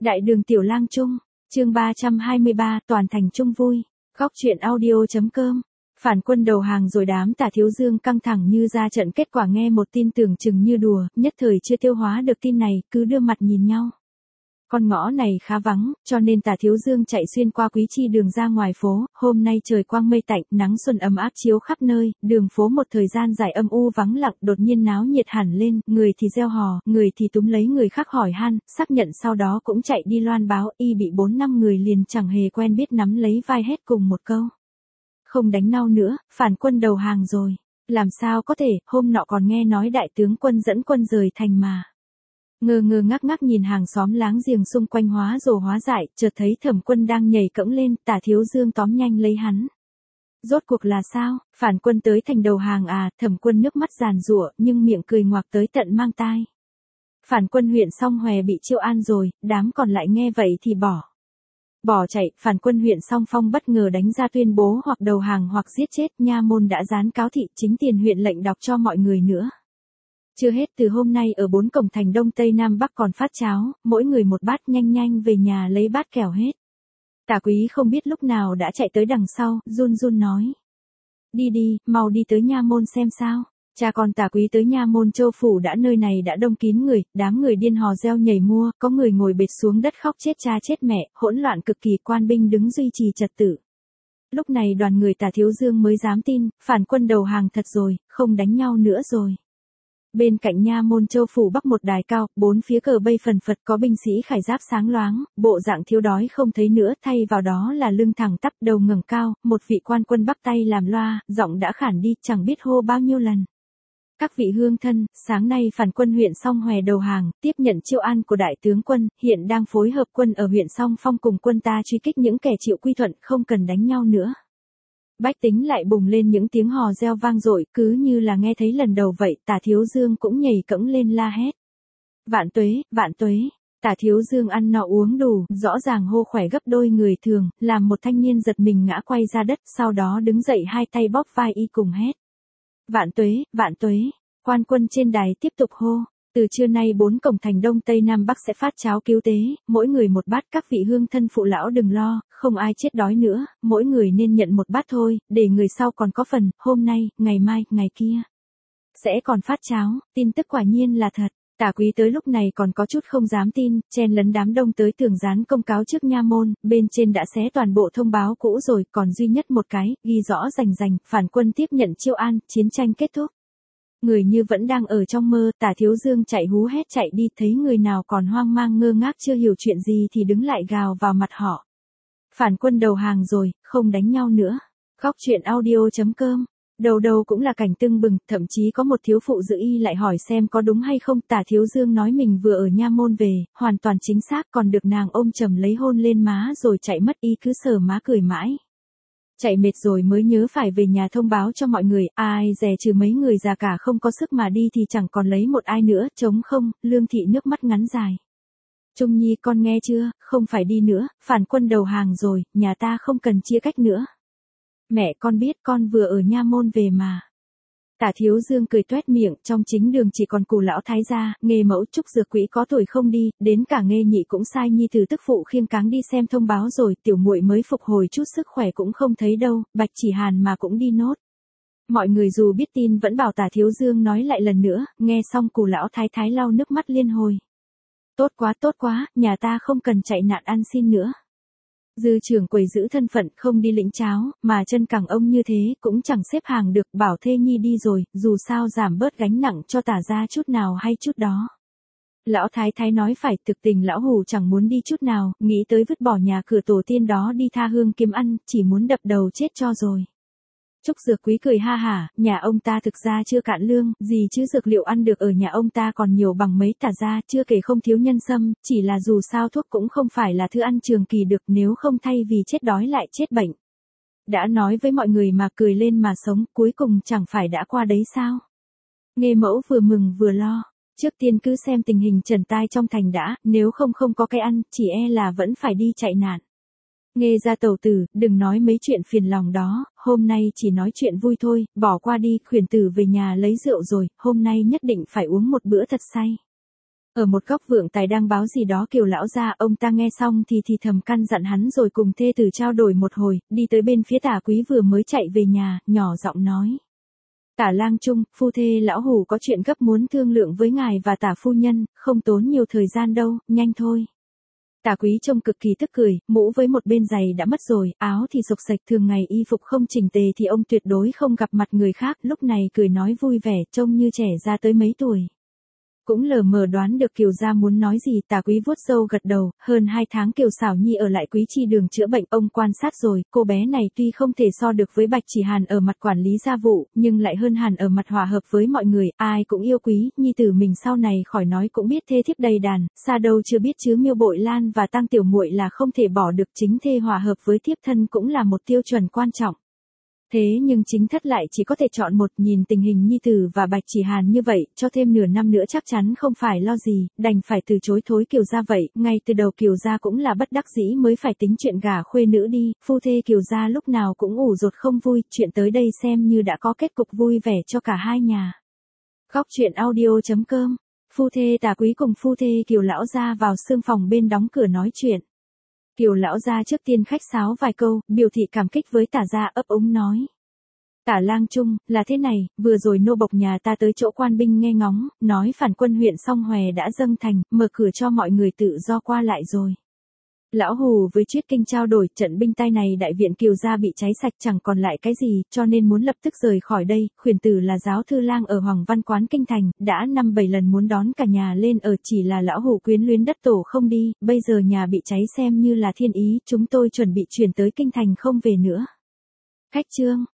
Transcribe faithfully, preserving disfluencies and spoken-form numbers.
Đại đường Tiểu Lang Trung, chương ba trăm hai mươi ba, toàn thành chung vui. Góc truyện audio.com. Phản quân đầu hàng rồi, đám Tả Thiếu Dương căng thẳng như ra trận, kết quả nghe một tin tưởng chừng như đùa, nhất thời chưa tiêu hóa được tin này, cứ đưa mặt nhìn nhau. Con ngõ này khá vắng, cho nên Tả Thiếu Dương chạy xuyên qua Quý Chi đường ra ngoài phố. Hôm nay trời quang mây tạnh, nắng xuân ấm áp chiếu khắp nơi, đường phố một thời gian dài âm u vắng lặng đột nhiên náo nhiệt hẳn lên, người thì reo hò, người thì túm lấy người khác hỏi han, xác nhận sau đó cũng chạy đi loan báo, y bị bốn năm người liền chẳng hề quen biết nắm lấy vai hết cùng một câu. Không đánh nhau nữa, phản quân đầu hàng rồi. Làm sao có thể, hôm nọ còn nghe nói đại tướng quân dẫn quân rời thành mà. Ngơ ngơ ngác ngác nhìn hàng xóm láng giềng xung quanh hóa rồ hóa dại, chợt thấy Thẩm Quân đang nhảy cẫng lên, Tả Thiếu Dương tóm nhanh lấy hắn. Rốt cuộc là sao, phản quân tới thành đầu hàng à? Thẩm Quân nước mắt giàn giụa, nhưng miệng cười ngoạc tới tận mang tai. Phản quân huyện Song Hòe bị chiêu an rồi, đám còn lại nghe vậy thì bỏ. Bỏ chạy, phản quân huyện Song Phong bất ngờ đánh ra tuyên bố hoặc đầu hàng hoặc giết chết, nha môn đã dán cáo thị, chính tiền huyện lệnh đọc cho mọi người nữa. Chưa hết, từ hôm nay ở bốn cổng thành Đông Tây Nam Bắc còn phát cháo, mỗi người một bát, nhanh nhanh về nhà lấy bát kẻo hết. Tả Quý không biết lúc nào đã chạy tới đằng sau, run run nói. Đi đi, mau đi tới nha môn xem sao. Cha con Tả Quý tới nha môn Châu phủ đã, nơi này đã đông kín người, đám người điên hò reo nhảy mua, có người ngồi bệt xuống đất khóc chết cha chết mẹ, hỗn loạn cực kỳ, quan binh đứng duy trì trật tự. Lúc này đoàn người Tả Thiếu Dương mới dám tin, phản quân đầu hàng thật rồi, không đánh nhau nữa rồi. Bên cạnh nha môn Châu phủ Bắc một đài cao, bốn phía cờ bay phần phật, có binh sĩ khải giáp sáng loáng, bộ dạng thiếu đói không thấy nữa, thay vào đó là lưng thẳng tắp, đầu ngẩng cao, một vị quan quân bắt tay làm loa, giọng đã khản đi, chẳng biết hô bao nhiêu lần. Các vị hương thân, sáng nay phản quân huyện Song Hòe đầu hàng, tiếp nhận chiêu an của đại tướng quân, hiện đang phối hợp quân ở huyện Song Phong cùng quân ta truy kích những kẻ chịu quy thuận, không cần đánh nhau nữa. Bách tính lại bùng lên những tiếng hò reo vang dội, cứ như là nghe thấy lần đầu vậy. Tả Thiếu Dương cũng nhảy cẫng lên la hét. Vạn tuế, vạn tuế. Tả Thiếu Dương ăn no uống đủ, rõ ràng hô khỏe gấp đôi người thường, làm một thanh niên giật mình ngã quay ra đất, sau đó đứng dậy hai tay bóp vai y cùng hét. Vạn tuế, vạn tuế. Quan quân trên đài tiếp tục hô. Từ trưa nay bốn cổng thành Đông Tây Nam Bắc sẽ phát cháo cứu tế, mỗi người một bát, các vị hương thân phụ lão đừng lo, không ai chết đói nữa, mỗi người nên nhận một bát thôi, để người sau còn có phần, hôm nay, ngày mai, ngày kia. Sẽ còn phát cháo, tin tức quả nhiên là thật. Tả Quý tới lúc này còn có chút không dám tin, chen lấn đám đông tới tường dán công cáo trước nha môn, bên trên đã xé toàn bộ thông báo cũ rồi, còn duy nhất một cái, ghi rõ rành rành, phản quân tiếp nhận chiêu an, chiến tranh kết thúc. Người như vẫn đang ở trong mơ, Tả Thiếu Dương chạy hú hét chạy đi, thấy người nào còn hoang mang ngơ ngác chưa hiểu chuyện gì thì đứng lại gào vào mặt họ. Phản quân đầu hàng rồi, không đánh nhau nữa. Góc truyện audio.com. Đầu đầu cũng là cảnh tưng bừng, thậm chí có một thiếu phụ giữ y lại hỏi xem có đúng hay không. Tả Thiếu Dương nói mình vừa ở nha môn về, hoàn toàn chính xác, còn được nàng ôm chầm lấy hôn lên má rồi chạy mất, y cứ sờ má cười mãi. Chạy mệt rồi mới nhớ phải về nhà thông báo cho mọi người, ai dè trừ mấy người già cả không có sức mà đi thì chẳng còn lấy một ai nữa, trống không. Lương Thị nước mắt ngắn dài. Trung Nhi con nghe chưa, không phải đi nữa, phản quân đầu hàng rồi, nhà ta không cần chia cách nữa. Mẹ con biết, con vừa ở nha môn về mà. Tả Thiếu Dương cười toét miệng, trong chính đường chỉ còn Cù lão thái gia, Nghê mẫu Trúc Dược Quỹ có tuổi không đi, đến cả Nghê nhị cũng sai nhi tử tức phụ khiêng cáng đi xem thông báo rồi, tiểu muội mới phục hồi chút sức khỏe cũng không thấy đâu, Bạch Chỉ Hàn mà cũng đi nốt. Mọi người dù biết tin vẫn bảo Tả Thiếu Dương nói lại lần nữa, nghe xong Cù lão thái thái lau nước mắt liên hồi. Tốt quá tốt quá, nhà ta không cần chạy nạn ăn xin nữa. Dư trưởng quầy giữ thân phận không đi lĩnh cháo, mà chân cẳng ông như thế cũng chẳng xếp hàng được, bảo thê nhi đi rồi, dù sao giảm bớt gánh nặng cho Tả gia chút nào hay chút đó. Lão thái thái nói phải, thực tình lão hủ chẳng muốn đi chút nào, nghĩ tới vứt bỏ nhà cửa tổ tiên đó đi tha hương kiếm ăn, chỉ muốn đập đầu chết cho rồi. Trúc Dược Quý cười ha hả, nhà ông ta thực ra chưa cạn lương, gì chứ dược liệu ăn được ở nhà ông ta còn nhiều bằng mấy Tả gia, chưa kể không thiếu nhân sâm, chỉ là dù sao thuốc cũng không phải là thứ ăn trường kỳ được, nếu không thay vì chết đói lại chết bệnh. Đã nói với mọi người mà cười lên mà sống, cuối cùng chẳng phải đã qua đấy sao? Nghê mẫu vừa mừng vừa lo, trước tiên cứ xem tình hình trần tai trong thành đã, nếu không không có cái ăn, chỉ e là vẫn phải đi chạy nạn. Nghe ra tẩu tử, đừng nói mấy chuyện phiền lòng đó, hôm nay chỉ nói chuyện vui thôi, bỏ qua đi, khuyển tử về nhà lấy rượu rồi, hôm nay nhất định phải uống một bữa thật say. Ở một góc Vượng Tài đang báo gì đó Kiều lão gia, ông ta nghe xong thì thì thầm căn dặn hắn rồi cùng thê tử trao đổi một hồi, đi tới bên phía Tả Quý vừa mới chạy về nhà, nhỏ giọng nói. Tả lang trung, phu thê lão hủ có chuyện gấp muốn thương lượng với ngài và Tả phu nhân, không tốn nhiều thời gian đâu, nhanh thôi. Tả Quý trông cực kỳ tức cười, mũ với một bên giày đã mất rồi, áo thì sộc sạch, thường ngày y phục không chỉnh tề thì ông tuyệt đối không gặp mặt người khác, lúc này cười nói vui vẻ, trông như trẻ ra tới mấy tuổi. Cũng lờ mờ đoán được Kiều gia muốn nói gì, Tả Quý vuốt râu gật đầu, hơn hai tháng Kiều Xảo Nhi ở lại Quý Chi đường chữa bệnh, ông quan sát rồi, cô bé này tuy không thể so được với Bạch Chỉ Hàn ở mặt quản lý gia vụ, nhưng lại hơn hẳn ở mặt hòa hợp với mọi người, ai cũng yêu Quý, Nhi tử mình sau này khỏi nói cũng biết thê thiếp đầy đàn, xa đâu chưa biết chứ Miêu Bội Lan và Tăng Tiểu Muội là không thể bỏ được, chính thê hòa hợp với thiếp thân cũng là một tiêu chuẩn quan trọng. Thế nhưng chính thất lại chỉ có thể chọn một, nhìn tình hình Nhi tử và Bạch Chỉ Hàn như vậy, cho thêm nửa năm nữa chắc chắn không phải lo gì, đành phải từ chối thối Kiều gia vậy, ngay từ đầu Kiều gia cũng là bất đắc dĩ mới phải tính chuyện gả khuê nữ đi, phu thê Kiều gia lúc nào cũng ủ rột không vui, chuyện tới đây xem như đã có kết cục vui vẻ cho cả hai nhà. Góc truyện audio chấm com, phu thê Tả Quý cùng phu thê Kiều lão gia vào sương phòng bên đóng cửa nói chuyện. Kiều lão gia trước tiên khách sáo vài câu, biểu thị cảm kích với Tả gia, ấp úng nói. Tả lang trung, là thế này, vừa rồi nô bộc nhà ta tới chỗ quan binh nghe ngóng, nói phản quân huyện Song Hòe đã dâng thành, mở cửa cho mọi người tự do qua lại rồi. Lão hù với Triết Kinh trao đổi, trận binh tay này đại viện Kiều gia bị cháy sạch chẳng còn lại cái gì, cho nên muốn lập tức rời khỏi đây, khuyển tử là giáo thư lang ở Hoàng Văn Quán Kinh Thành, đã năm bảy lần muốn đón cả nhà lên ở, chỉ là lão hù quyến luyến đất tổ không đi, bây giờ nhà bị cháy xem như là thiên ý, chúng tôi chuẩn bị chuyển tới Kinh Thành không về nữa. Khách trương.